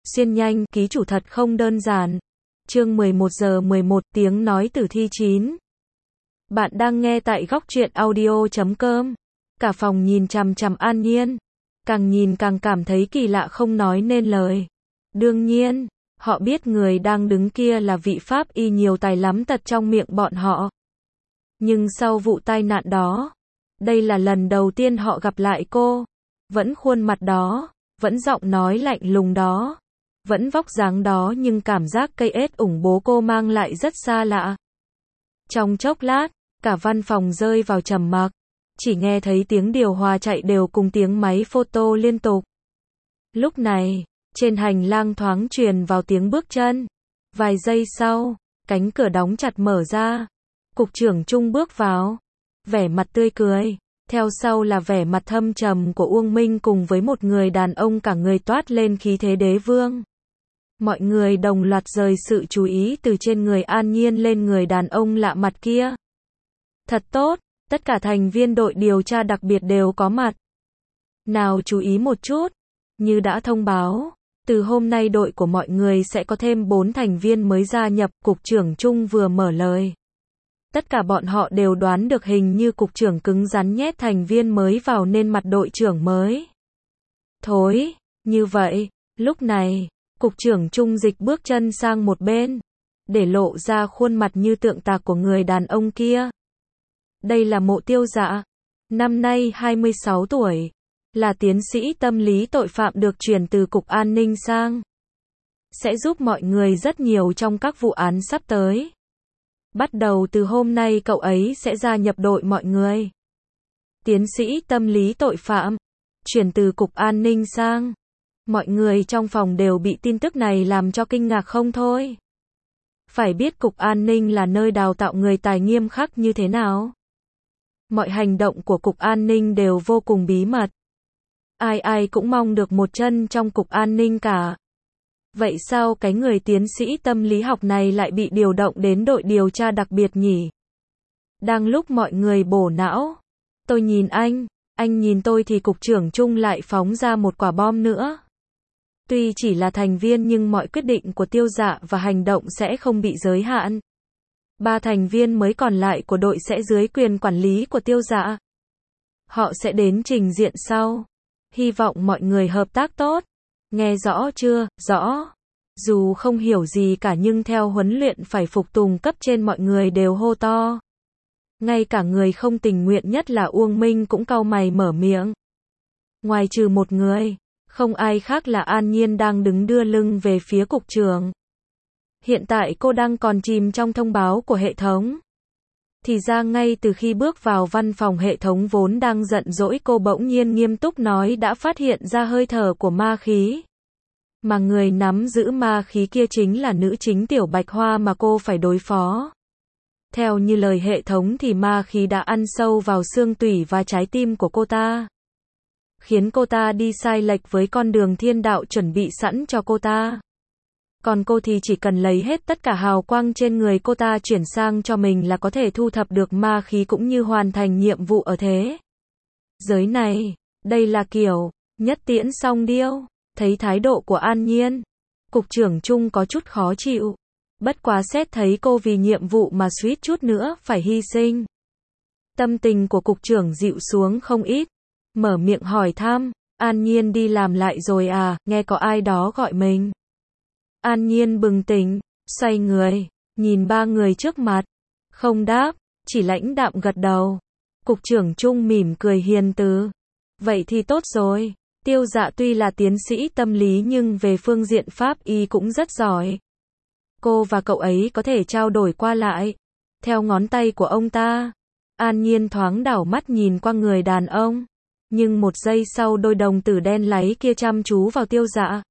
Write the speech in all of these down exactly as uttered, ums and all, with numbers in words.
Xuyên nhanh, ký chủ thật không đơn giản. Chương mười một giờ mười một, tiếng nói tử thi chín. Bạn đang nghe tại góc truyện audio chấm com. Cả phòng nhìn chằm chằm An Nhiên. Càng nhìn càng cảm thấy kỳ lạ không nói nên lời. Đương nhiên, họ biết người đang đứng kia là vị pháp y nhiều tài lắm tật trong miệng bọn họ. Nhưng sau vụ tai nạn đó, đây là lần đầu tiên họ gặp lại cô. Vẫn khuôn mặt đó, vẫn giọng nói lạnh lùng đó, vẫn vóc dáng đó, nhưng cảm giác cây ết ủng bố cô mang lại rất xa lạ. Trong chốc lát, cả văn phòng rơi vào trầm mặc, chỉ nghe thấy tiếng điều hòa chạy đều cùng tiếng máy photo liên tục. Lúc này, trên hành lang thoáng truyền vào tiếng bước chân. Vài giây sau, cánh cửa đóng chặt mở ra. Cục trưởng Trung bước vào, vẻ mặt tươi cười. Theo sau là vẻ mặt thâm trầm của Uông Minh cùng với một người đàn ông cả người toát lên khí thế đế vương. Mọi người đồng loạt rời sự chú ý từ trên người An Nhiên lên người đàn ông lạ mặt kia. Thật tốt, tất cả thành viên đội điều tra đặc biệt đều có mặt. Nào chú ý một chút, như đã thông báo, từ hôm nay đội của mọi người sẽ có thêm bốn thành viên mới gia nhập, Cục trưởng Trung vừa mở lời. Tất cả bọn họ đều đoán được hình như cục trưởng cứng rắn nhét thành viên mới vào nên mặt đội trưởng mới. Thối, như vậy, lúc này, cục trưởng Trung dịch bước chân sang một bên, để lộ ra khuôn mặt như tượng tạc của người đàn ông kia. Đây là Mộ Tiêu Dạ, năm nay hai mươi sáu tuổi, là tiến sĩ tâm lý tội phạm được chuyển từ Cục An ninh sang. Sẽ giúp mọi người rất nhiều trong các vụ án sắp tới. Bắt đầu từ hôm nay cậu ấy sẽ gia nhập đội mọi người. Tiến sĩ tâm lý tội phạm, chuyển từ Cục An ninh sang. Mọi người trong phòng đều bị tin tức này làm cho kinh ngạc không thôi. Phải biết Cục An ninh là nơi đào tạo người tài nghiêm khắc như thế nào. Mọi hành động của Cục An ninh đều vô cùng bí mật. Ai ai cũng mong được một chân trong Cục An ninh cả. Vậy sao cái người tiến sĩ tâm lý học này lại bị điều động đến đội điều tra đặc biệt nhỉ? Đang lúc mọi người bổ não, tôi nhìn anh, anh nhìn tôi thì cục trưởng Trung lại phóng ra một quả bom nữa. Tuy chỉ là thành viên nhưng mọi quyết định của Tiêu Dạ và hành động sẽ không bị giới hạn. Ba thành viên mới còn lại của đội sẽ dưới quyền quản lý của Tiêu Dạ. Họ sẽ đến trình diện sau. Hy vọng mọi người hợp tác tốt. Nghe rõ chưa? Rõ. Dù không hiểu gì cả nhưng theo huấn luyện phải phục tùng cấp trên mọi người đều hô to. Ngay cả người không tình nguyện nhất là Uông Minh cũng cau mày mở miệng. Ngoài trừ một người, không ai khác là An Nhiên đang đứng đưa lưng về phía cục trưởng. Hiện tại cô đang còn chìm trong thông báo của hệ thống. Thì ra ngay từ khi bước vào văn phòng hệ thống vốn đang giận dỗi cô bỗng nhiên nghiêm túc nói đã phát hiện ra hơi thở của ma khí. Mà người nắm giữ ma khí kia chính là nữ chính Tiểu Bạch Hoa mà cô phải đối phó. Theo như lời hệ thống thì ma khí đã ăn sâu vào xương tủy và trái tim của cô ta. Khiến cô ta đi sai lệch với con đường thiên đạo chuẩn bị sẵn cho cô ta. Còn cô thì chỉ cần lấy hết tất cả hào quang trên người cô ta chuyển sang cho mình là có thể thu thập được ma khí cũng như hoàn thành nhiệm vụ ở thế giới này. Đây là kiểu nhất tiễn song điêu. Thấy thái độ của An Nhiên, cục trưởng Trung có chút khó chịu. Bất quá xét thấy cô vì nhiệm vụ mà suýt chút nữa phải hy sinh. Tâm tình của cục trưởng dịu xuống không ít. Mở miệng hỏi thăm, An Nhiên đi làm lại rồi à, nghe có ai đó gọi mình. An Nhiên bừng tỉnh, xoay người, nhìn ba người trước mặt. Không đáp, chỉ lãnh đạm gật đầu. Cục trưởng Trung mỉm cười hiền từ. Vậy thì tốt rồi. Tiêu Dạ tuy là tiến sĩ tâm lý nhưng về phương diện pháp y cũng rất giỏi. Cô và cậu ấy có thể trao đổi qua lại. Theo ngón tay của ông ta, An Nhiên thoáng đảo mắt nhìn qua người đàn ông. Nhưng một giây sau đôi đồng tử đen láy kia chăm chú vào Tiêu Dạ.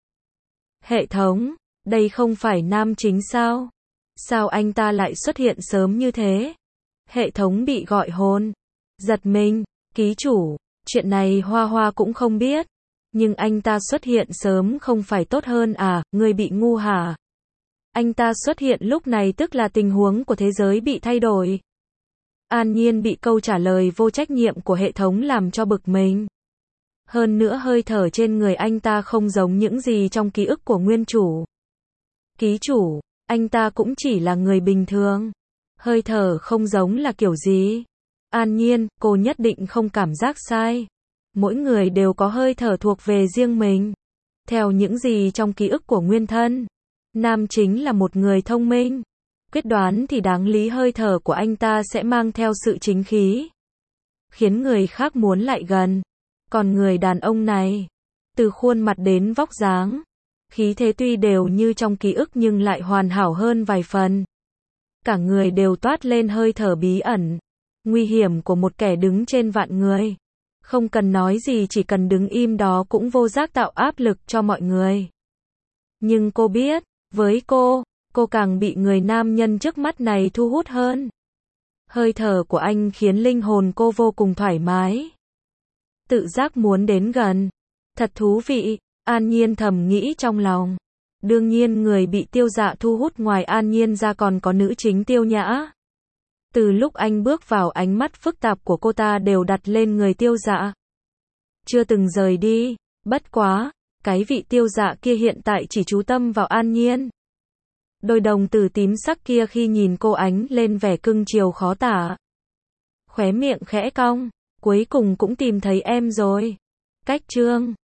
Hệ thống, đây không phải nam chính sao? Sao anh ta lại xuất hiện sớm như thế? Hệ thống bị gọi hồn. Giật mình, ký chủ, chuyện này Hoa Hoa cũng không biết. Nhưng anh ta xuất hiện sớm không phải tốt hơn à, người bị ngu hả? Anh ta xuất hiện lúc này tức là tình huống của thế giới bị thay đổi. An Nhiên bị câu trả lời vô trách nhiệm của hệ thống làm cho bực mình. Hơn nữa hơi thở trên người anh ta không giống những gì trong ký ức của nguyên chủ. Ký chủ, anh ta cũng chỉ là người bình thường. Hơi thở không giống là kiểu gì? An Nhiên, cô nhất định không cảm giác sai. Mỗi người đều có hơi thở thuộc về riêng mình. Theo những gì trong ký ức của nguyên thân, nam chính là một người thông minh. Quyết đoán thì đáng lý hơi thở của anh ta sẽ mang theo sự chính khí, khiến người khác muốn lại gần. Còn người đàn ông này, từ khuôn mặt đến vóc dáng, khí thế tuy đều như trong ký ức nhưng lại hoàn hảo hơn vài phần. Cả người đều toát lên hơi thở bí ẩn, nguy hiểm của một kẻ đứng trên vạn người. Không cần nói gì, chỉ cần đứng im đó cũng vô giác tạo áp lực cho mọi người. Nhưng cô biết, với cô, cô càng bị người nam nhân trước mắt này thu hút hơn. Hơi thở của anh khiến linh hồn cô vô cùng thoải mái. Tự giác muốn đến gần. Thật thú vị, An Nhiên thầm nghĩ trong lòng. Đương nhiên người bị Tiêu Dạ thu hút ngoài An Nhiên ra còn có nữ chính Tiêu Nhã. Từ lúc anh bước vào, ánh mắt phức tạp của cô ta đều đặt lên người Tiêu Dạ, chưa từng rời đi. Bất quá, cái vị Tiêu Dạ kia hiện tại chỉ chú tâm vào An Nhiên. Đôi đồng tử tím sắc kia khi nhìn cô ánh lên vẻ cưng chiều khó tả. Khóe miệng khẽ cong, cuối cùng cũng tìm thấy em rồi. Cách chương